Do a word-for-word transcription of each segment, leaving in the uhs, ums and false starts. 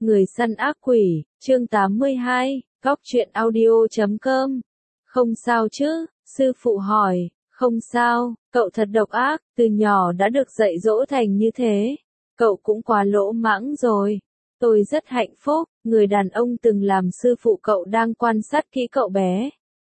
Người săn ác quỷ, chương tám mươi hai, góc truyện audio chấm com. Không sao chứ, sư phụ hỏi, không sao, cậu thật độc ác, từ nhỏ đã được dạy dỗ thành như thế. Cậu cũng quá lỗ mãng rồi. Tôi rất hạnh phúc, người đàn ông từng làm sư phụ cậu đang quan sát kỹ cậu bé.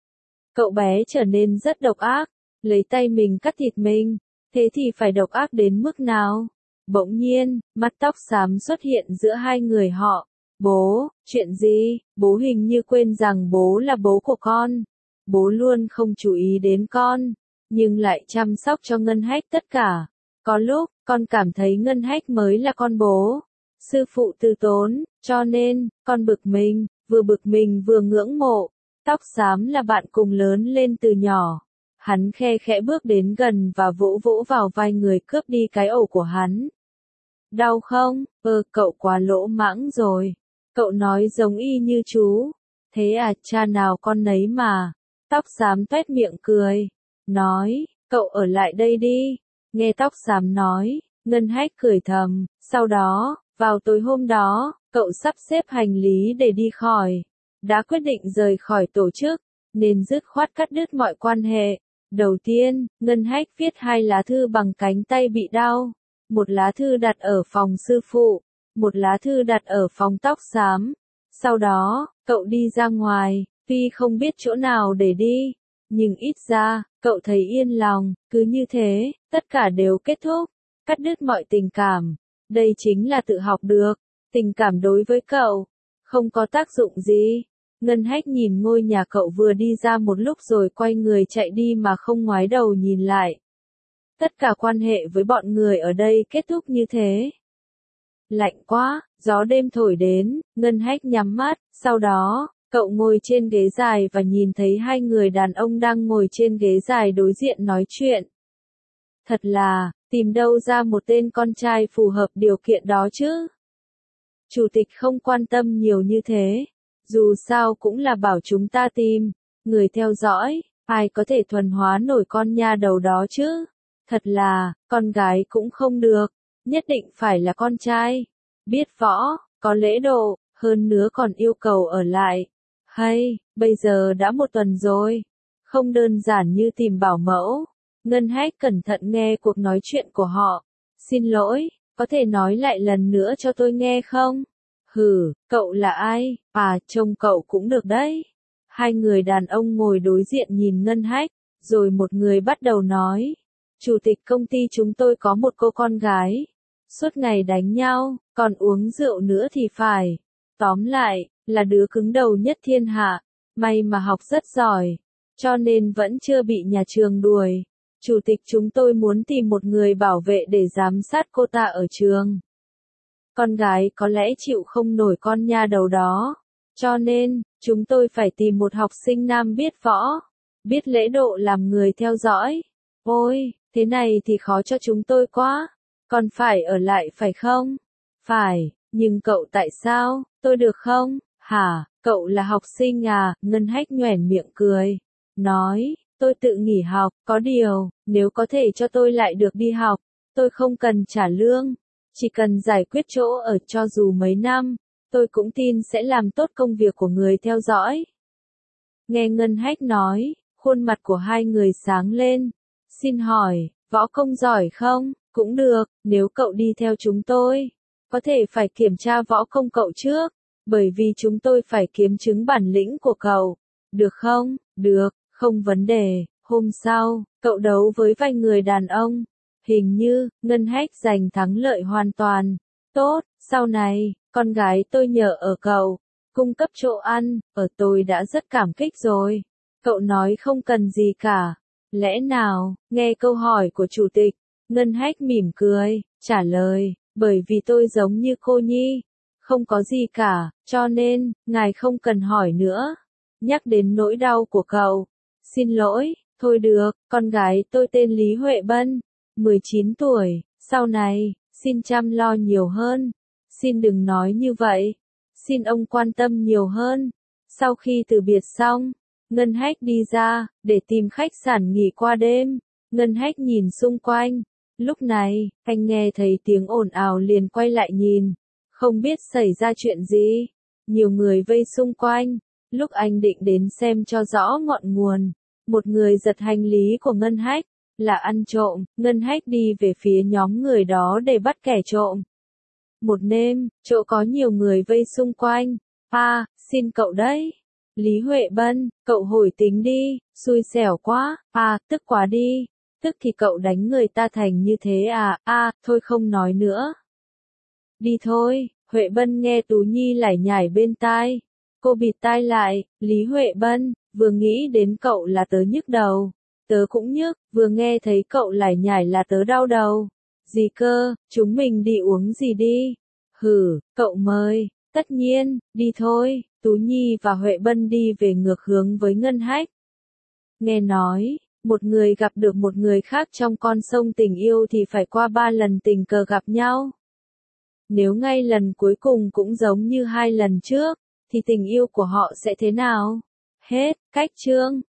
Cậu bé trở nên rất độc ác, lấy tay mình cắt thịt mình, thế thì phải độc ác đến mức nào? Bỗng nhiên, mắt tóc xám xuất hiện giữa hai người họ. Bố, chuyện gì? Bố hình như quên rằng bố là bố của con. Bố luôn không chú ý đến con, nhưng lại chăm sóc cho Ngân Hách tất cả. Có lúc, con cảm thấy Ngân Hách mới là con bố. Sư phụ từ tốn, cho nên, con bực mình, vừa bực mình vừa ngưỡng mộ. Tóc xám là bạn cùng lớn lên từ nhỏ. Hắn khe khẽ bước đến gần và vỗ vỗ vào vai người cướp đi cái ổ của hắn. Đau không? Ơ, cậu quá lỗ mãng rồi. Cậu nói giống y như chú. Thế à, cha nào con nấy mà. Tóc xám toét miệng cười. Nói, cậu ở lại đây đi. Nghe tóc xám nói, Ngân Hách cười thầm. Sau đó, vào tối hôm đó, cậu sắp xếp hành lý để đi khỏi. Đã quyết định rời khỏi tổ chức, nên dứt khoát cắt đứt mọi quan hệ. Đầu tiên, Ngân Hách viết hai lá thư bằng cánh tay bị đau. Một lá thư đặt ở phòng sư phụ, một lá thư đặt ở phòng tóc xám. Sau đó, cậu đi ra ngoài, tuy không biết chỗ nào để đi, nhưng ít ra, cậu thấy yên lòng, cứ như thế, tất cả đều kết thúc, cắt đứt mọi tình cảm. Đây chính là tự học được, tình cảm đối với cậu, không có tác dụng gì. Ngân Hách nhìn ngôi nhà cậu vừa đi ra một lúc rồi quay người chạy đi mà không ngoái đầu nhìn lại. Tất cả quan hệ với bọn người ở đây kết thúc như thế. Lạnh quá, gió đêm thổi đến, Ngân Hách nhắm mắt, sau đó, cậu ngồi trên ghế dài và nhìn thấy hai người đàn ông đang ngồi trên ghế dài đối diện nói chuyện. Thật là, tìm đâu ra một tên con trai phù hợp điều kiện đó chứ? Chủ tịch không quan tâm nhiều như thế, dù sao cũng là bảo chúng ta tìm, người theo dõi, ai có thể thuần hóa nổi con nha đầu đó chứ? Thật là, con gái cũng không được, nhất định phải là con trai. Biết võ, có lễ độ, hơn nữa còn yêu cầu ở lại. Hay, bây giờ đã một tuần rồi. Không đơn giản như tìm bảo mẫu. Ngân Hách cẩn thận nghe cuộc nói chuyện của họ. Xin lỗi, có thể nói lại lần nữa cho tôi nghe không? Hừ, cậu là ai? À, trông cậu cũng được đấy. Hai người đàn ông ngồi đối diện nhìn Ngân Hách, rồi một người bắt đầu nói. Chủ tịch công ty chúng tôi có một cô con gái. Suốt ngày đánh nhau, còn uống rượu nữa thì phải. Tóm lại, là đứa cứng đầu nhất thiên hạ. May mà học rất giỏi, cho nên vẫn chưa bị nhà trường đuổi. Chủ tịch chúng tôi muốn tìm một người bảo vệ để giám sát cô ta ở trường. Con gái có lẽ chịu không nổi con nha đầu đó. Cho nên, chúng tôi phải tìm một học sinh nam biết võ, biết lễ độ làm người theo dõi. Ôi, thế này thì khó cho chúng tôi quá. Còn phải ở lại phải không? Phải, nhưng cậu tại sao? Tôi được không? Hả, cậu là học sinh à? Ngân Hách nhoẻn miệng cười. Nói, tôi tự nghỉ học, có điều, nếu có thể cho tôi lại được đi học, tôi không cần trả lương. Chỉ cần giải quyết chỗ ở cho dù mấy năm, tôi cũng tin sẽ làm tốt công việc của người theo dõi. Nghe Ngân Hách nói, khuôn mặt của hai người sáng lên. Xin hỏi, võ công giỏi không? Cũng được, nếu cậu đi theo chúng tôi, có thể phải kiểm tra võ công cậu trước, bởi vì chúng tôi phải kiếm chứng bản lĩnh của cậu. Được không? Được, không vấn đề. Hôm sau, cậu đấu với vài người đàn ông. Hình như, Ngân Hách giành thắng lợi hoàn toàn. Tốt, sau này, con gái tôi nhờ ở cậu, cung cấp chỗ ăn, ở tôi đã rất cảm kích rồi. Cậu nói không cần gì cả. Lẽ nào, nghe câu hỏi của chủ tịch, Ngân Hách mỉm cười, trả lời, bởi vì tôi giống như cô Nhi, không có gì cả, cho nên, ngài không cần hỏi nữa. Nhắc đến nỗi đau của cậu, xin lỗi, thôi được, con gái tôi tên Lý Huệ Bân, mười chín tuổi, sau này, xin chăm lo nhiều hơn, xin đừng nói như vậy, xin ông quan tâm nhiều hơn. Sau khi từ biệt xong, Ngân Hách đi ra, để tìm khách sạn nghỉ qua đêm. Ngân Hách nhìn xung quanh. Lúc này, anh nghe thấy tiếng ồn ào liền quay lại nhìn. Không biết xảy ra chuyện gì. Nhiều người vây xung quanh. Lúc anh định đến xem cho rõ ngọn nguồn, một người giật hành lý của Ngân Hách, là ăn trộm. Ngân Hách đi về phía nhóm người đó để bắt kẻ trộm. Một đêm, chỗ có nhiều người vây xung quanh. À, xin cậu đấy. Lý Huệ Bân, cậu hồi tính đi, xui xẻo quá. À, tức quá đi. Tức thì cậu đánh người ta thành như thế à. À, thôi không nói nữa. Đi thôi. Huệ Bân nghe Tú Nhi lải nhải bên tai. Cô bịt tai lại. Lý Huệ Bân, vừa nghĩ đến cậu là tớ nhức đầu. Tớ cũng nhức, vừa nghe thấy cậu lải nhải là tớ đau đầu. Gì cơ, chúng mình đi uống gì đi? Hử, cậu mời. Tất nhiên, đi thôi. Tú Nhi và Huệ Bân đi về ngược hướng với Ngân Hách. Nghe nói, một người gặp được một người khác trong con sông tình yêu thì phải qua ba lần tình cờ gặp nhau. Nếu ngay lần cuối cùng cũng giống như hai lần trước, thì tình yêu của họ sẽ thế nào? Hết, cách chương.